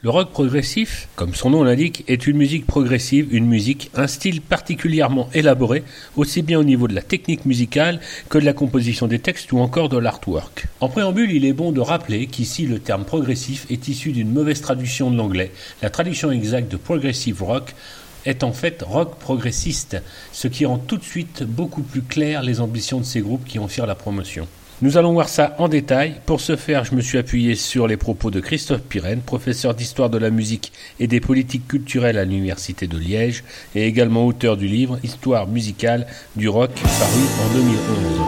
Le rock progressif, comme son nom l'indique, est une musique progressive, un style particulièrement élaboré, aussi bien au niveau de la technique musicale que de la composition des textes ou encore de l'artwork. En préambule, il est bon de rappeler qu'ici le terme progressif est issu d'une mauvaise traduction de l'anglais. La traduction exacte de progressive rock est en fait rock progressiste, ce qui rend tout de suite beaucoup plus clair les ambitions de ces groupes qui en firent la promotion. Nous allons voir ça en détail. Pour ce faire, je me suis appuyé sur les propos de Christophe Pirenne, professeur d'histoire de la musique et des politiques culturelles à l'Université de Liège, et également auteur du livre « Histoire musicale du rock » paru en 2011.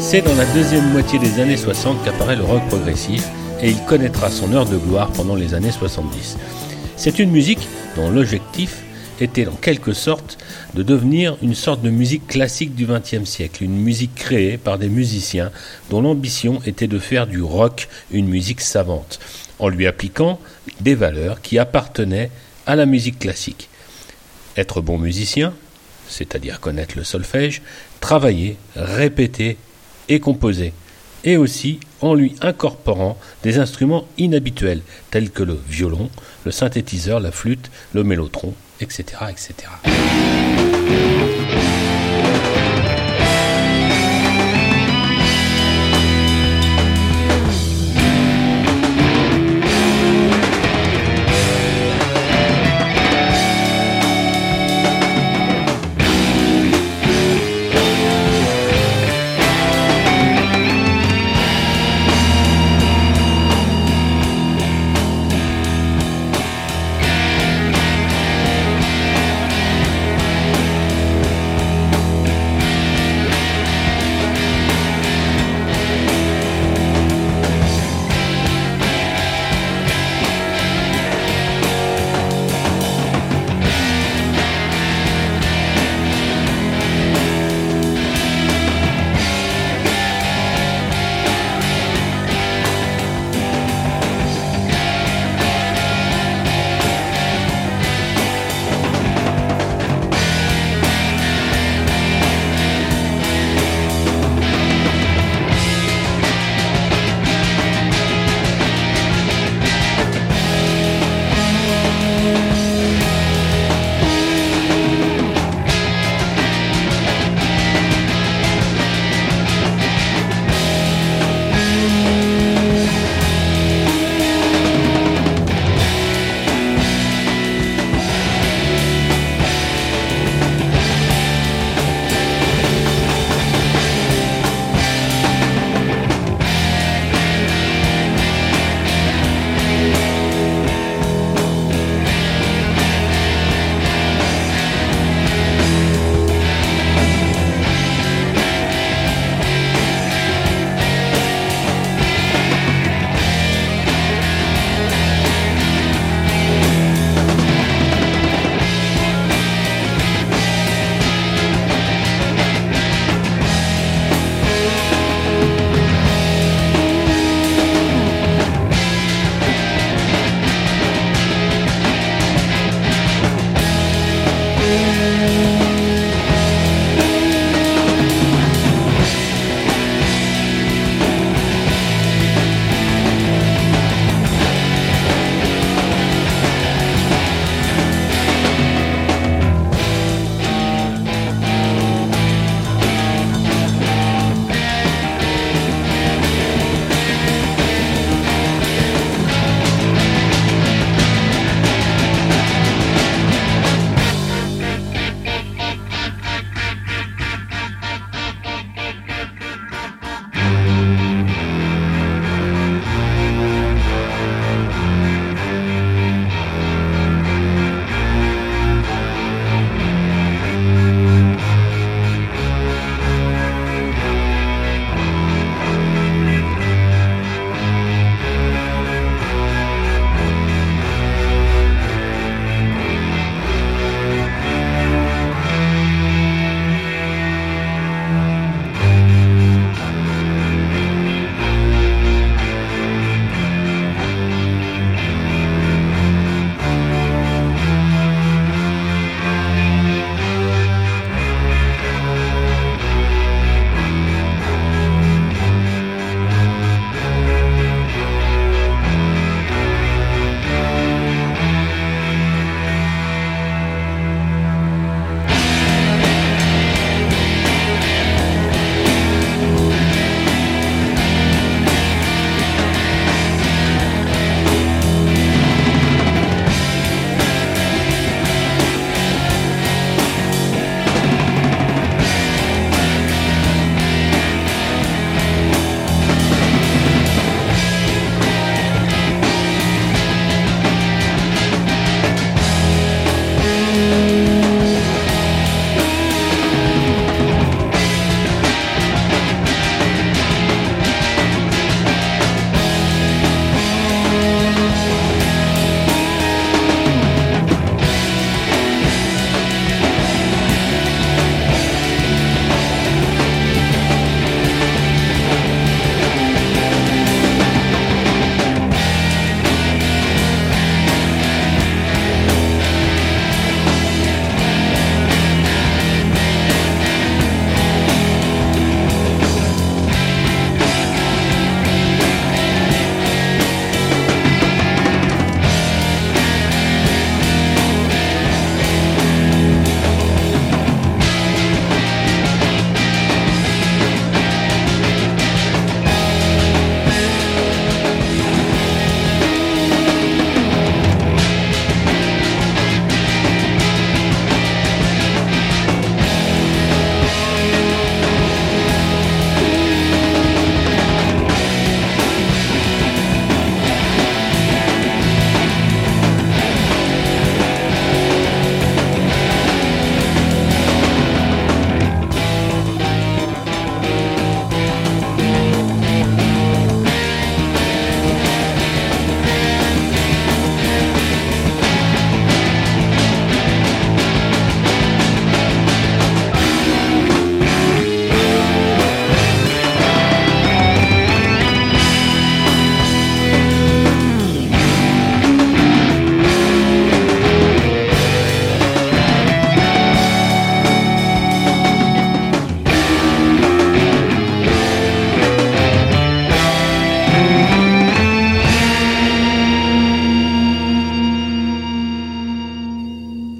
C'est dans la deuxième moitié des années 60 qu'apparaît le rock progressif et il connaîtra son heure de gloire pendant les années 70. C'est une musique dont l'objectif était en quelque sorte de devenir une sorte de musique classique du XXe siècle, une musique créée par des musiciens dont l'ambition était de faire du rock une musique savante, en lui appliquant des valeurs qui appartenaient à la musique classique. Être bon musicien, c'est-à-dire connaître le solfège, travailler, répéter et composer, et aussi en lui incorporant des instruments inhabituels tels que le violon, le synthétiseur, la flûte, le mélotron, etc., etc.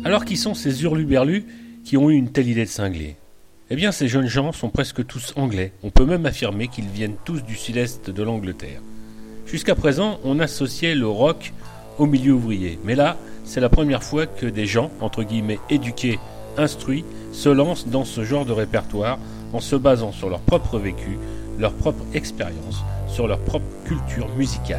Alors qui sont ces hurluberlus qui ont eu une telle idée de cinglé ? Eh bien, ces jeunes gens sont presque tous anglais. On peut même affirmer qu'ils viennent tous du sud-est de l'Angleterre. Jusqu'à présent, on associait le rock au milieu ouvrier. Mais là, c'est la première fois que des gens, entre guillemets, éduqués, instruits, se lancent dans ce genre de répertoire en se basant sur leur propre vécu, leur propre expérience, sur leur propre culture musicale.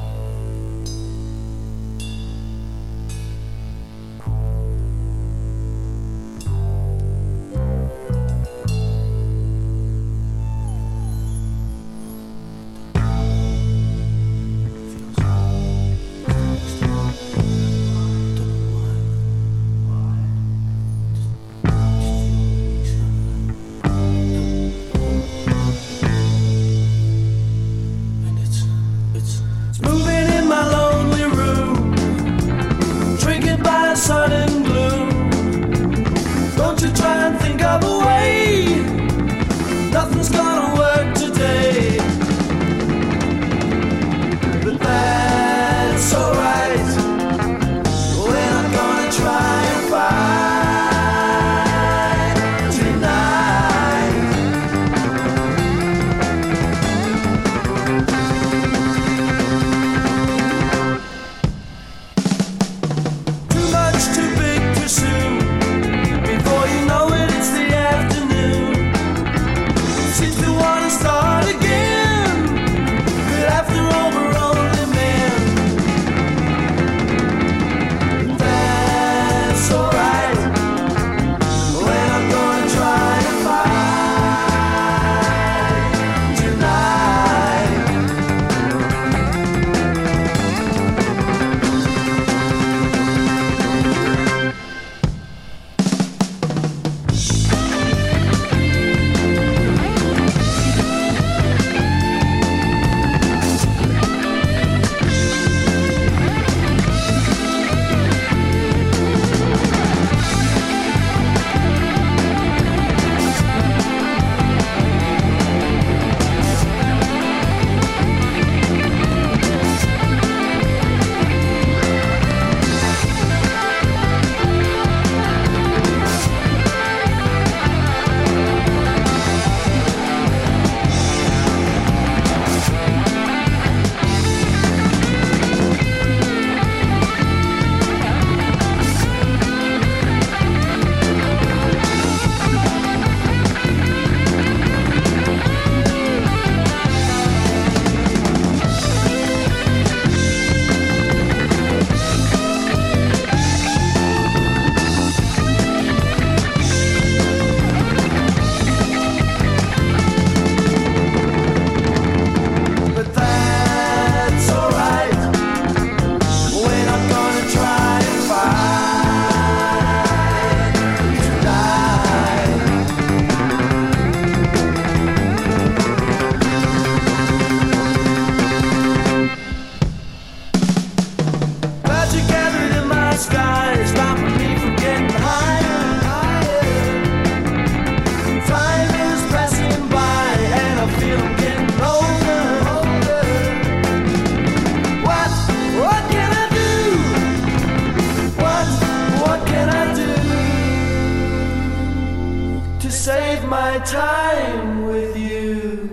time with you.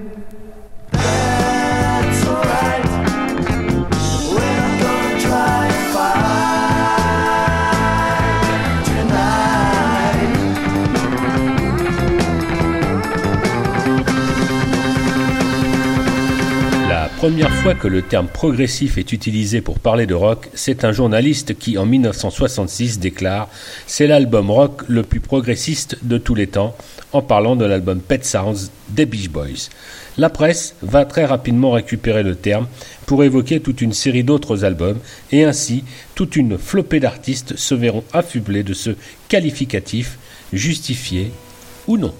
That's alright. We're not gonna try and fight tonight. La première fois que le terme progressif est utilisé pour parler de rock, c'est un journaliste qui, en 1966, déclare « C'est l'album rock le plus progressiste de tous les temps », en parlant de l'album Pet Sounds des Beach Boys. La presse va très rapidement récupérer le terme pour évoquer toute une série d'autres albums, et ainsi, toute une flopée d'artistes se verront affublés de ce qualificatif, justifié ou non.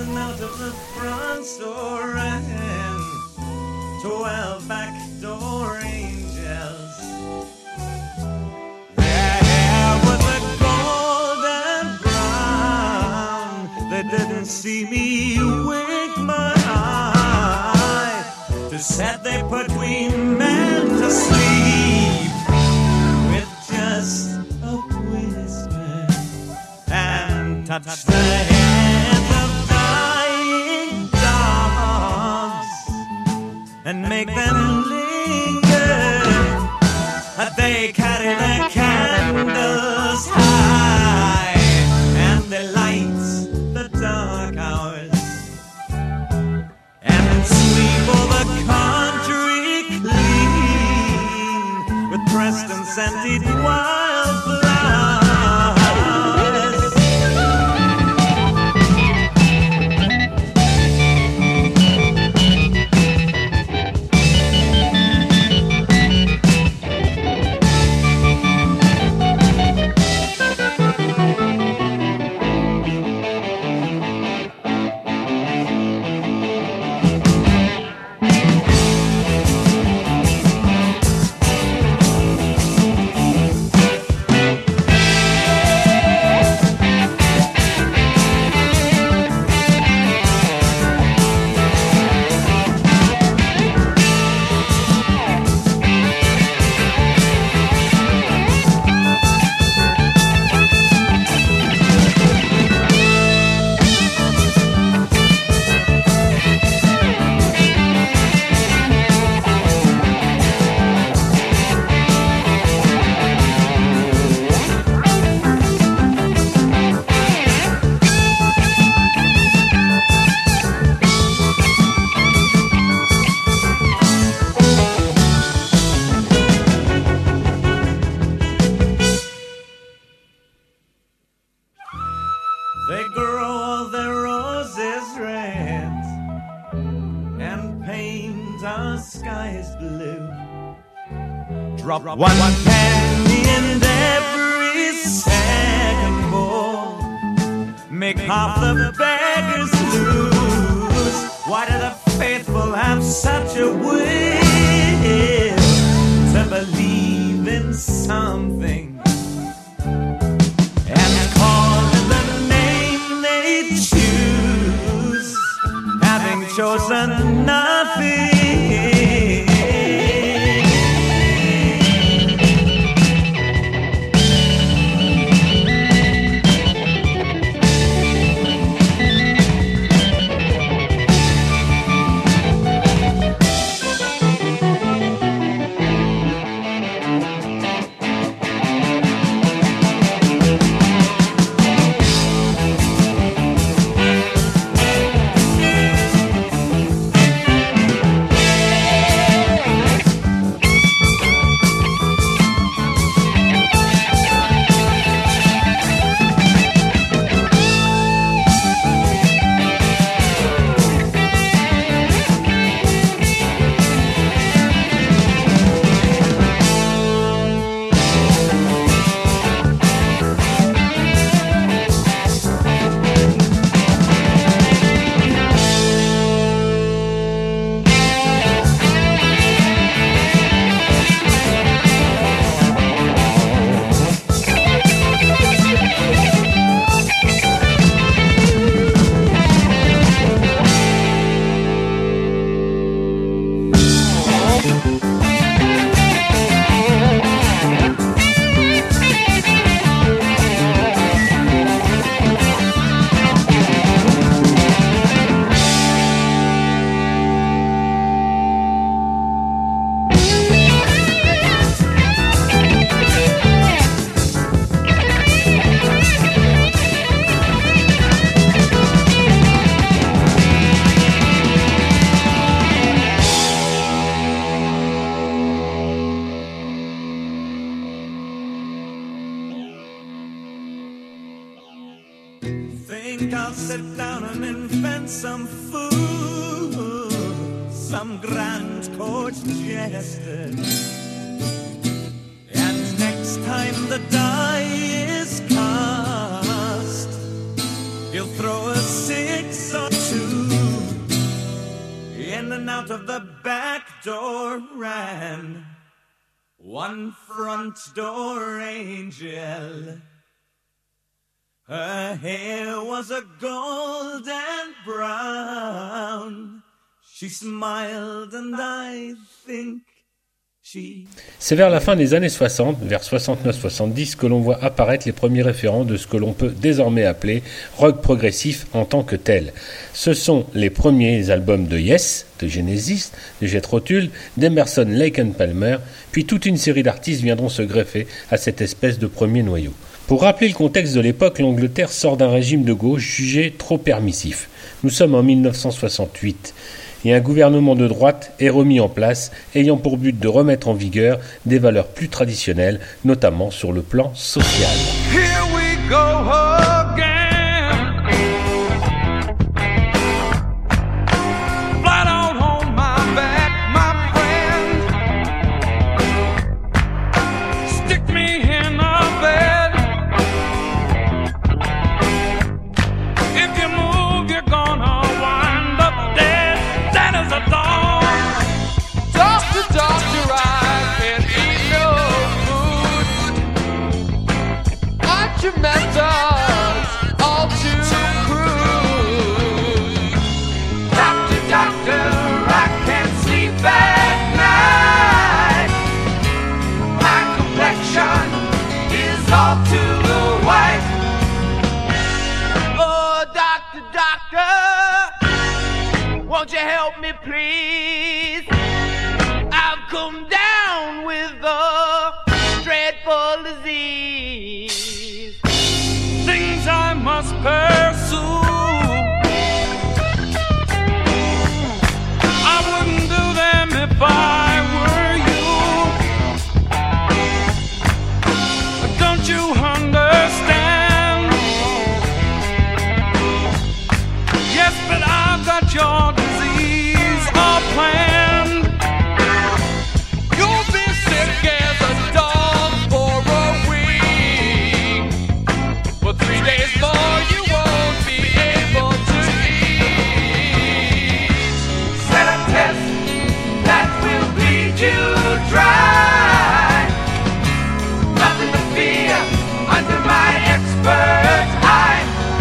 See me wink my eye to set they put we men to sleep with just a whisper. touch the hands of dying dogs and make them linger. They carry their candles high and they light the dark hours and sweep all the country clean with pressed and scented wildflowers. They grow all their roses red and paint our skies blue. Drop one penny in every second bowl, make half the beggars lose. Why do the faithful have such a will to believe in something and call it the name they choose, having chosen nothing? Think I'll sit down and invent some fool, some grand court jester, and next time the die is cast, he'll throw a 6 or 2 in and out of the back door ran one front door angel. Her hair was a golden brown. She smiled and I think C'est vers la fin des années 60, vers 69-70, que l'on voit apparaître les premiers référents de ce que l'on peut désormais appeler rock progressif en tant que tel. Ce sont les premiers albums de Yes, de Genesis, de Jethro Tull, d'Emerson, Lake and Palmer, puis toute une série d'artistes viendront se greffer à cette espèce de premier noyau. Pour rappeler le contexte de l'époque, l'Angleterre sort d'un régime de gauche jugé trop permissif. Nous sommes en 1968. Et un gouvernement de droite est remis en place, ayant pour but de remettre en vigueur des valeurs plus traditionnelles, notamment sur le plan social. Here we go again. Flat out on my back, my friend. Stick me in a bed. If you move, you're gonna wind up dead. That is a dog. Doctor, I can't eat no food. Watch your methods, all too crude. Doctor, I can't sleep at night. My complexion is all too white. Oh, doctor, won't you help me, please? I've come down with a dreadful disease. Things I must pursue. I wouldn't do them if I were you. Don't you understand? Yes, but I've got your disease all planned. You'll be sick as a dog for a week. For 3 days more, you won't be able to eat. Set a test that will bleed you dry. Nothing to fear under my expert eye.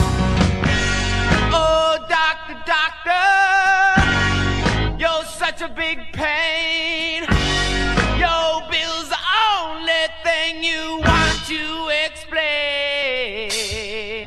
Oh, doctor, you're such a big pain. Your bill's the only thing you want to explain.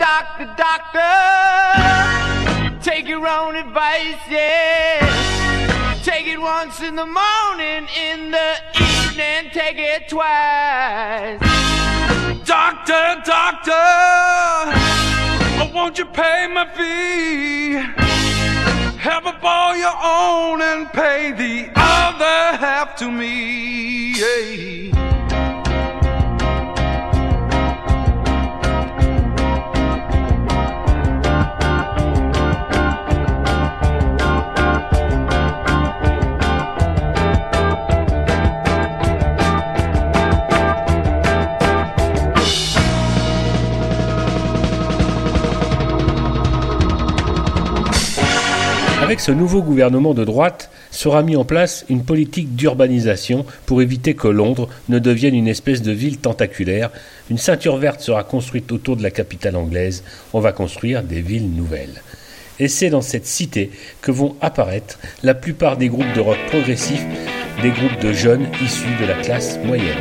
doctor, doctor, take your own advice, yeah. Take it once in the morning, in the evening, take it twice. Doctor, doctor, won't you pay my fee? Have a ball your own and pay the other half to me. Yeah. Avec ce nouveau gouvernement de droite, sera mis en place une politique d'urbanisation pour éviter que Londres ne devienne une espèce de ville tentaculaire. Une ceinture verte sera construite autour de la capitale anglaise. On va construire des villes nouvelles. Et c'est dans cette cité que vont apparaître la plupart des groupes de rock progressif, des groupes de jeunes issus de la classe moyenne.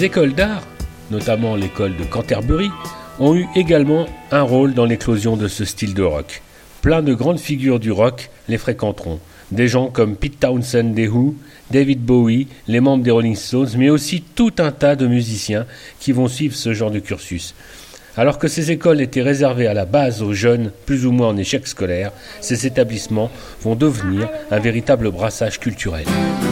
Les écoles d'art, notamment l'école de Canterbury, ont eu également un rôle dans l'éclosion de ce style de rock. Plein de grandes figures du rock les fréquenteront. Des gens comme Pete Townshend des Who, David Bowie, les membres des Rolling Stones, mais aussi tout un tas de musiciens qui vont suivre ce genre de cursus. Alors que ces écoles étaient réservées à la base aux jeunes plus ou moins en échec scolaire, ces établissements vont devenir un véritable brassage culturel.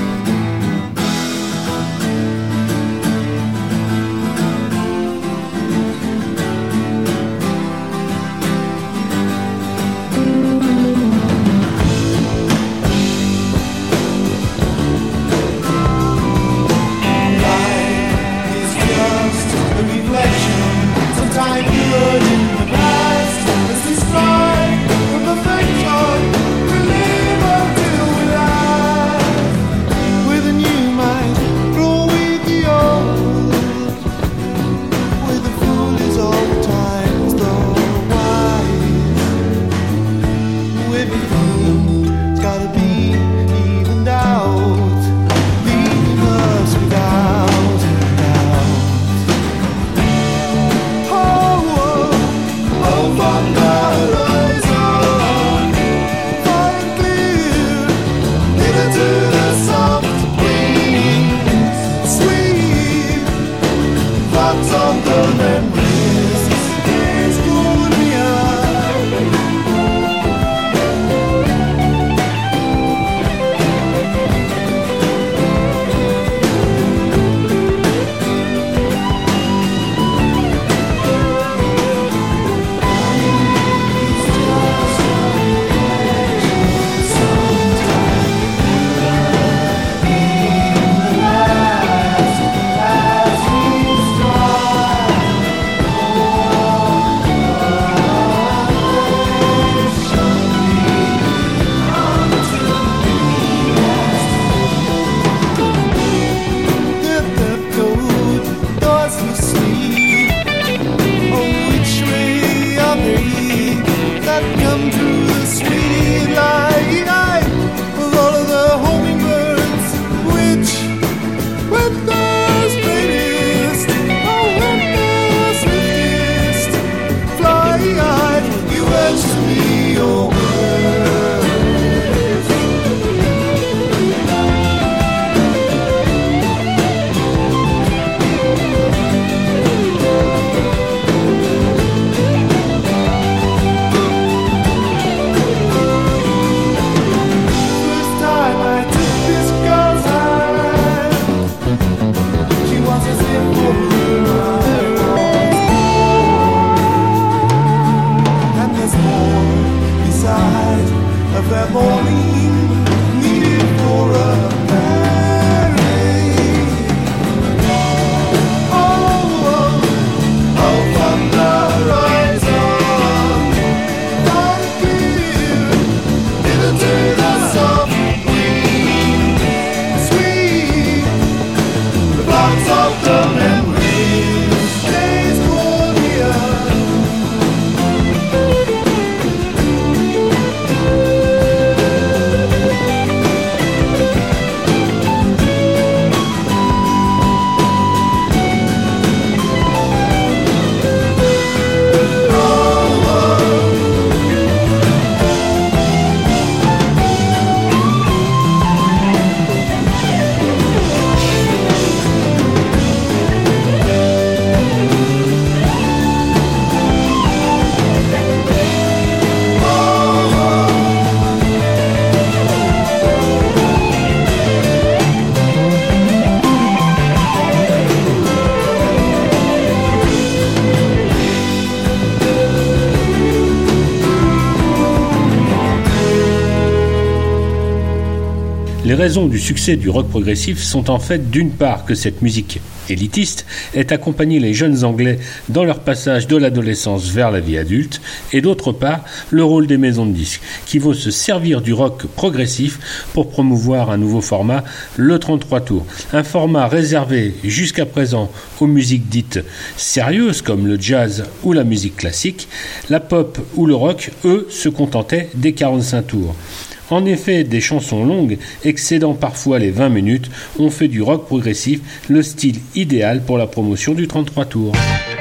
Les raisons du succès du rock progressif sont en fait d'une part que cette musique élitiste ait accompagné les jeunes Anglais dans leur passage de l'adolescence vers la vie adulte, et d'autre part le rôle des maisons de disques qui vont se servir du rock progressif pour promouvoir un nouveau format, le 33 tours, un format réservé jusqu'à présent aux musiques dites sérieuses comme le jazz ou la musique classique. La pop ou le rock, eux, se contentaient des 45 tours. En effet, des chansons longues, excédant parfois les 20 minutes, ont fait du rock progressif le style idéal pour la promotion du 33 tours.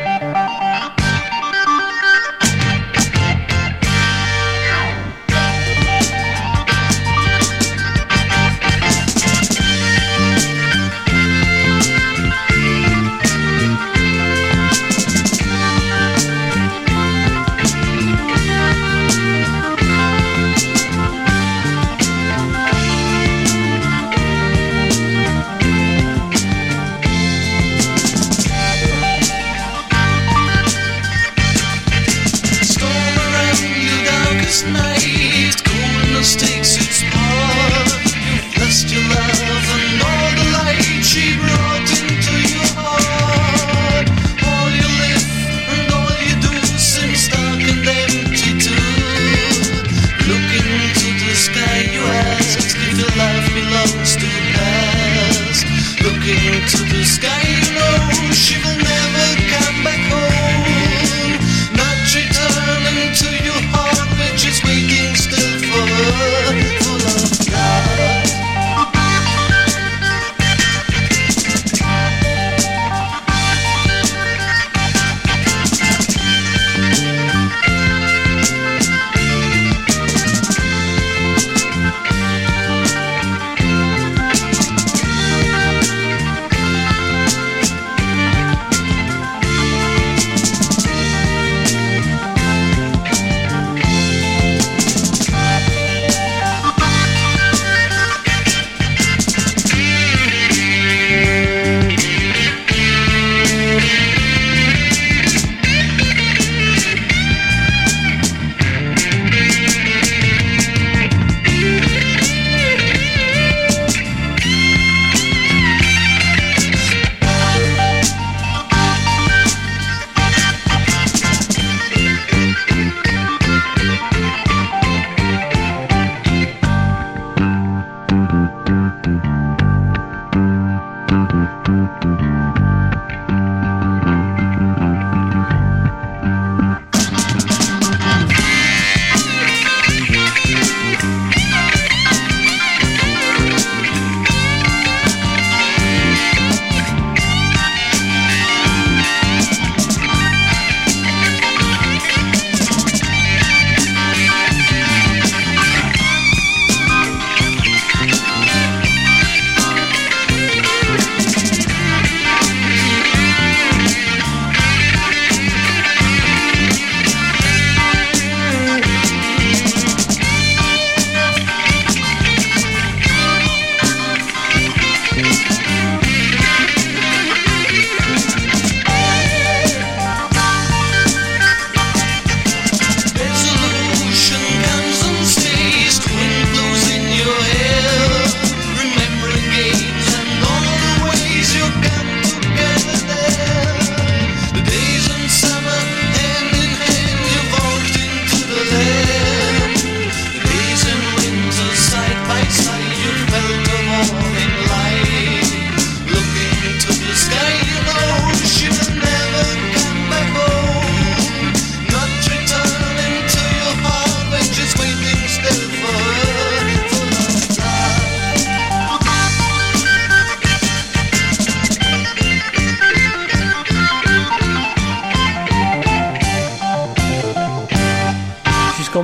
Jusqu'en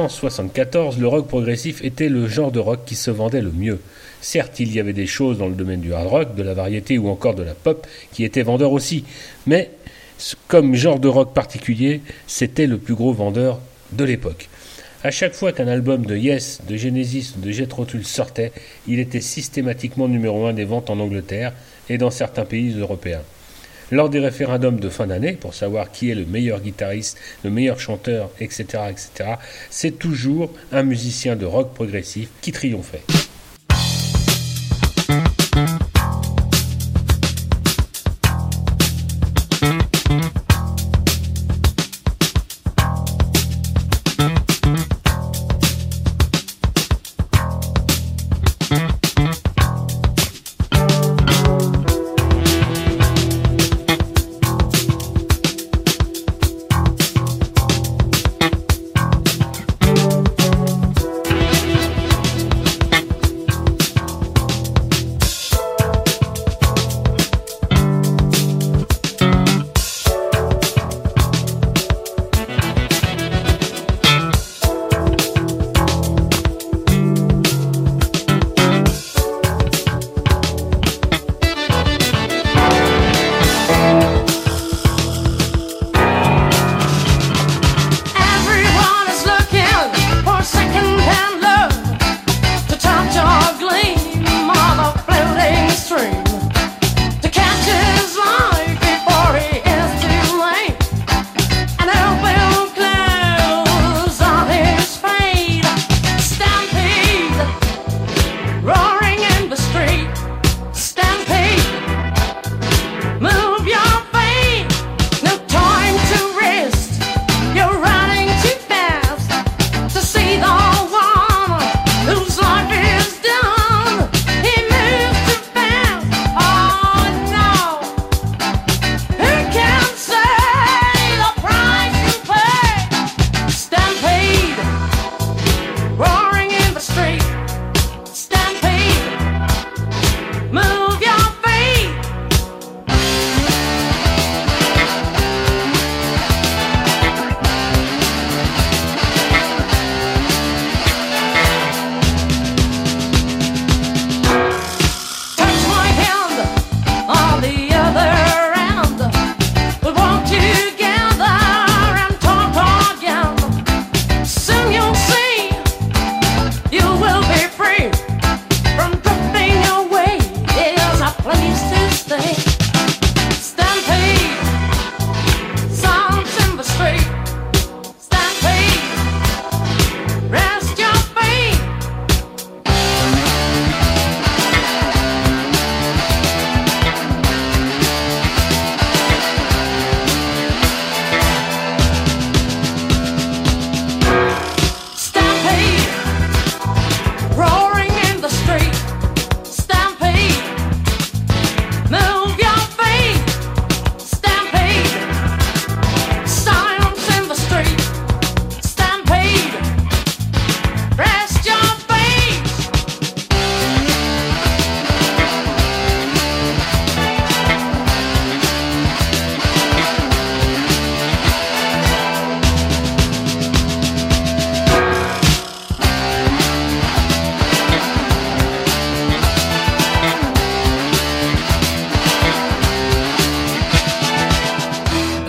1974, le rock progressif était le genre de rock qui se vendait le mieux. Certes, il y avait des choses dans le domaine du hard rock, de la variété ou encore de la pop qui étaient vendeurs aussi, mais comme genre de rock particulier, c'était le plus gros vendeur de l'époque. À chaque fois qu'un album de Yes, de Genesis ou de Jethro Tull sortait, il était systématiquement numéro 1 des ventes en Angleterre et dans certains pays européens. Lors des référendums de fin d'année, pour savoir qui est le meilleur guitariste, le meilleur chanteur, etc., c'est toujours un musicien de rock progressif qui triomphait.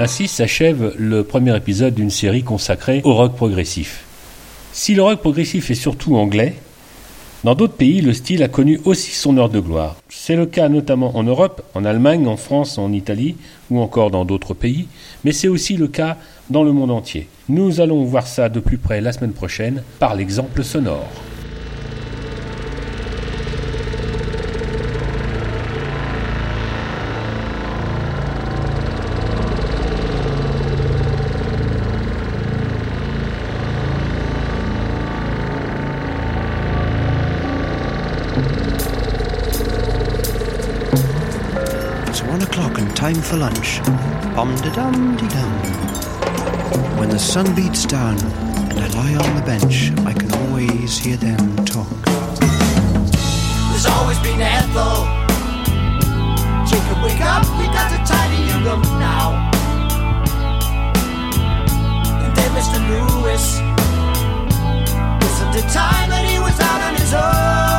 Ainsi s'achève le premier épisode d'une série consacrée au rock progressif. Si le rock progressif est surtout anglais, dans d'autres pays, le style a connu aussi son heure de gloire. C'est le cas notamment en Europe, en Allemagne, en France, en Italie ou encore dans d'autres pays, mais c'est aussi le cas dans le monde entier. Nous allons voir ça de plus près la semaine prochaine par l'exemple sonore. Time for lunch. Bum-de-dum-de-dum. When the sun beats down and I lie on the bench, I can always hear them talk. There's always been Ethel. Jacob, wake up, we got to tidy your room now. And then Mr. Lewis, listen to time that he was out on his own.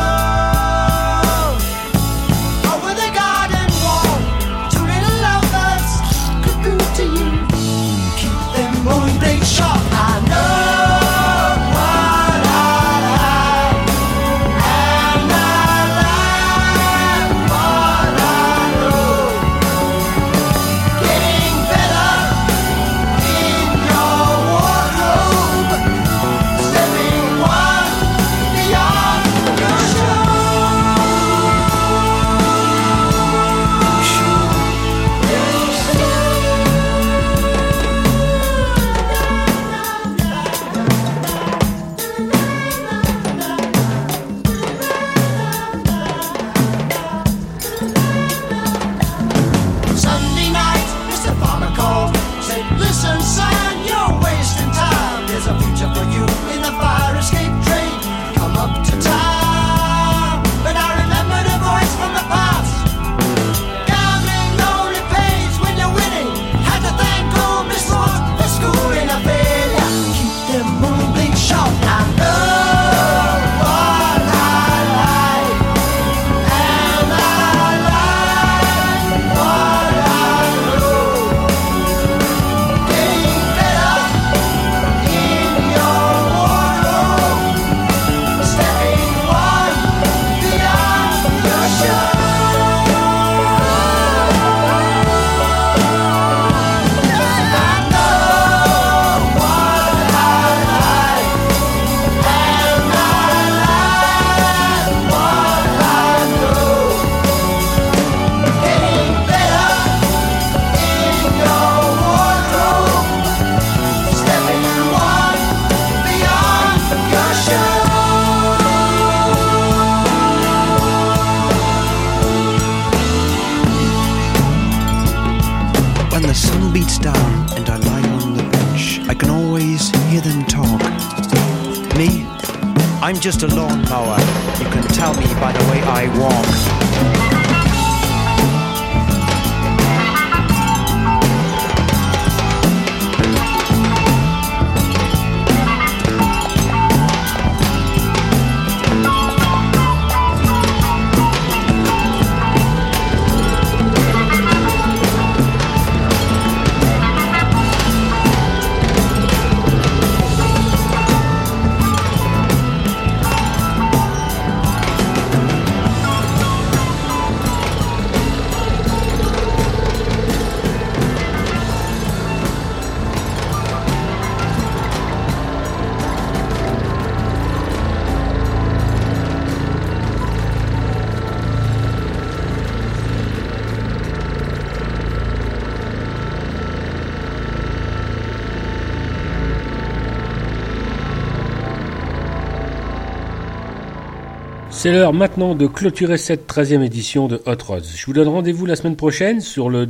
Shot, I know what I like, and I like what I know. Getting better in your wardrobe, stepping one beyond your I'm just a lawnmower. You can tell me by the way I walk. C'est l'heure maintenant de clôturer cette 13e édition de Hot Rods. Je vous donne rendez-vous la semaine prochaine sur le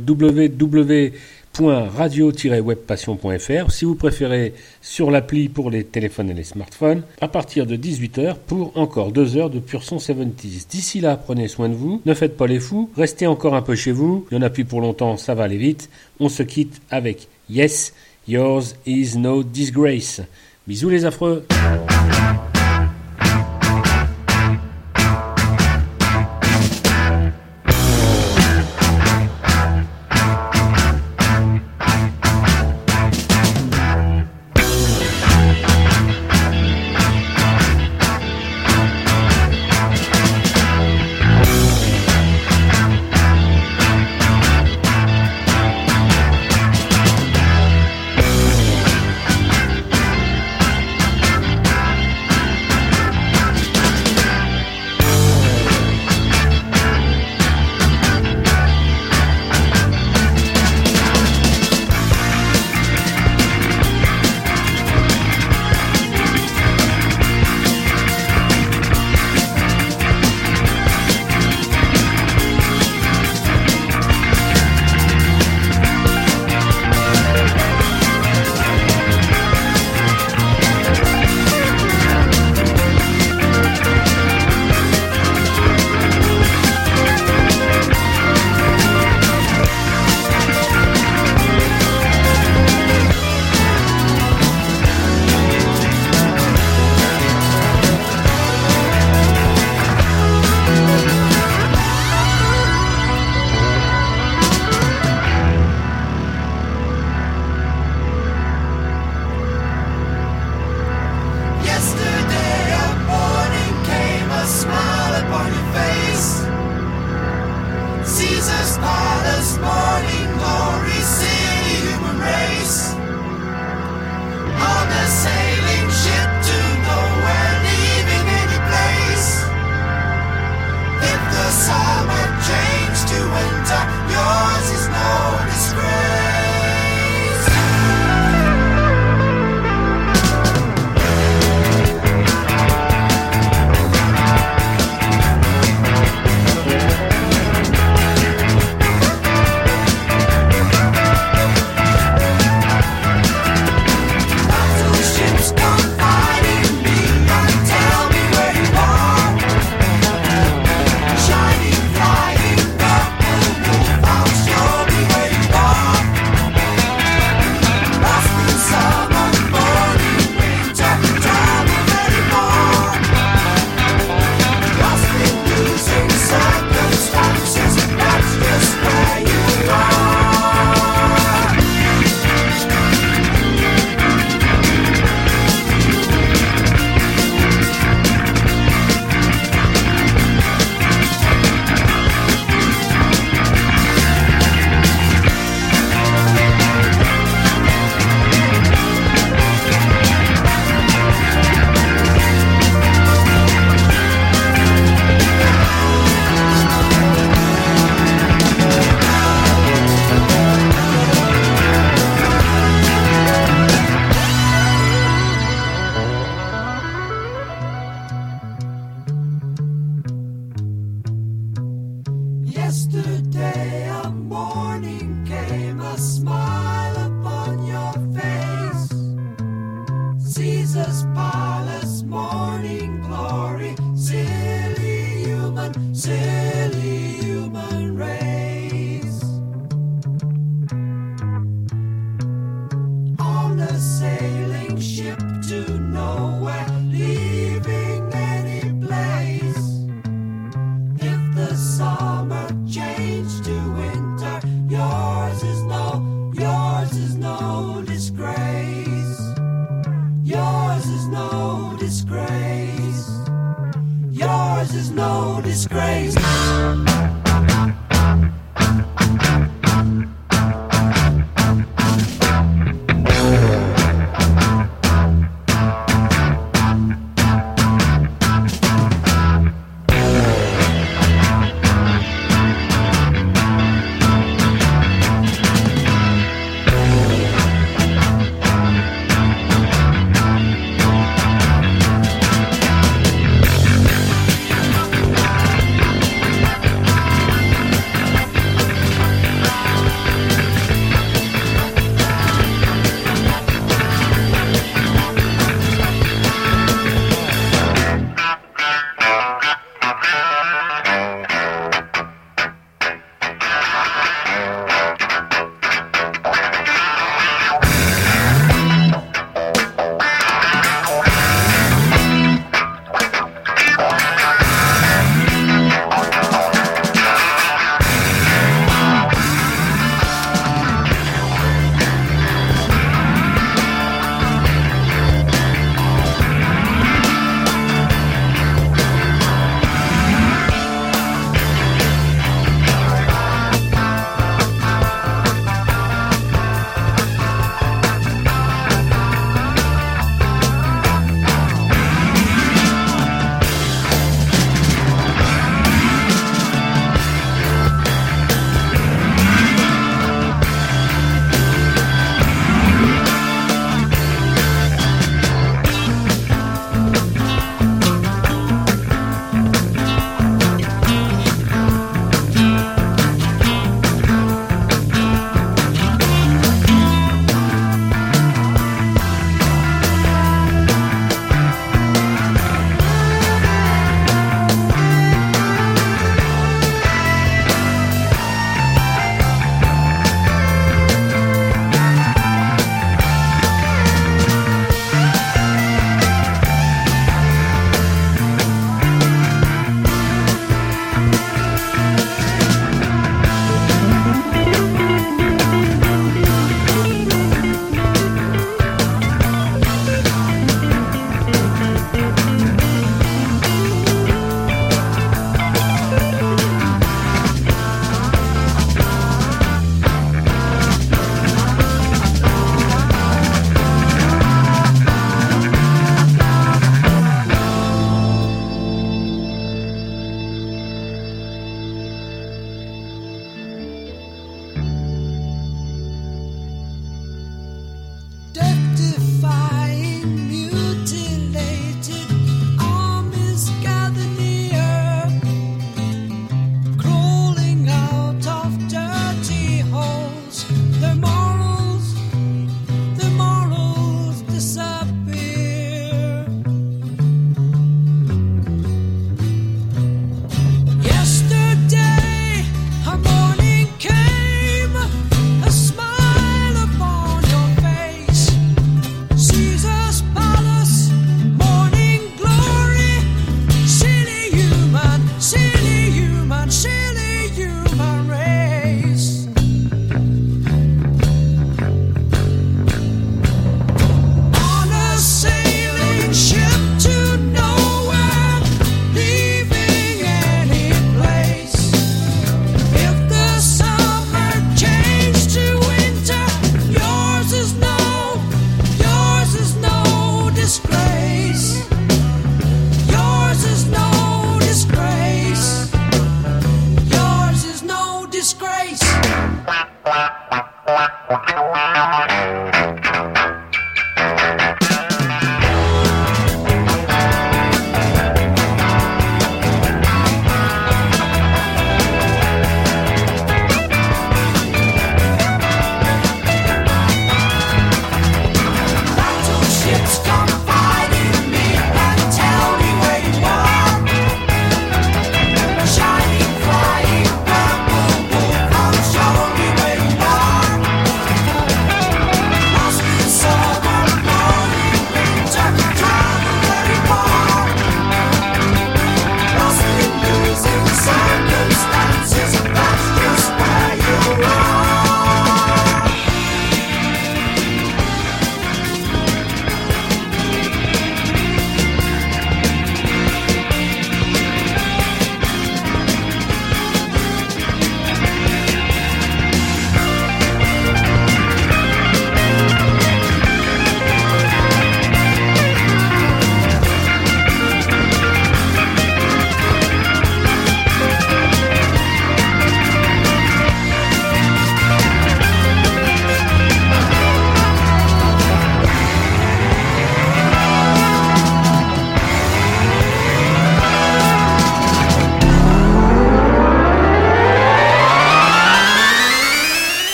www.radio-webpassion.fr, si vous préférez sur l'appli pour les téléphones et les smartphones, à partir de 18h pour encore 2 heures de pur son 70s. D'ici là, prenez soin de vous, ne faites pas les fous, restez encore un peu chez vous, il n'y en a plus pour longtemps, ça va aller vite. On se quitte avec Yes, Yours is no disgrace. Bisous les affreux. sailing ship to nowhere, leaving any place. If the summer changed to winter, yours is no disgrace. Yours is no disgrace. Yours is no disgrace.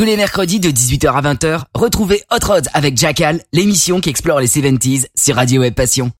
Tous les mercredis de 18h à 20h, retrouvez Hot Rods avec Jackal, l'émission qui explore les 70s sur Radio Web Passion.